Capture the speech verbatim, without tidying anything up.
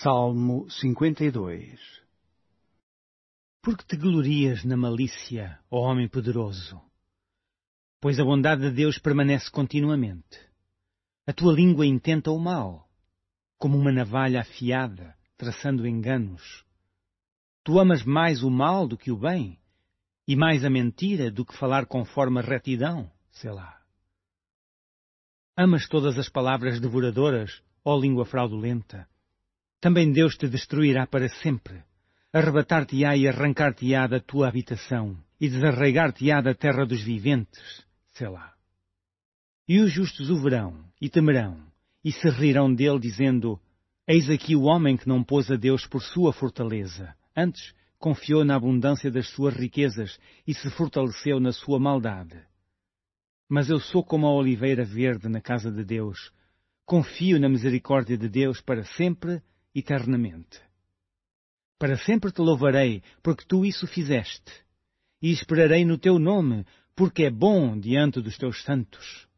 Salmo cinquenta e dois. Por que te glorias na malícia, ó homem poderoso? Pois a bondade de Deus permanece continuamente. A tua língua intenta o mal, como uma navalha afiada, traçando enganos. Tu amas mais o mal do que o bem, e mais a mentira do que falar conforme a retidão, Selá. Amas todas as palavras devoradoras, ó língua fraudulenta. Também Deus te destruirá para sempre. Arrebatar-te-á e arrancar-te-á da tua habitação, e desarraigar-te-á da terra dos viventes, Selá. E os justos o verão, e temerão, e se rirão dele, dizendo: Eis aqui o homem que não pôs a Deus por sua fortaleza, antes confiou na abundância das suas riquezas e se fortaleceu na sua maldade. Mas eu sou como a oliveira verde na casa de Deus. Confio na misericórdia de Deus para sempre, eternamente. Para sempre te louvarei, porque tu isso fizeste, e esperarei no teu nome, porque é bom diante dos teus santos.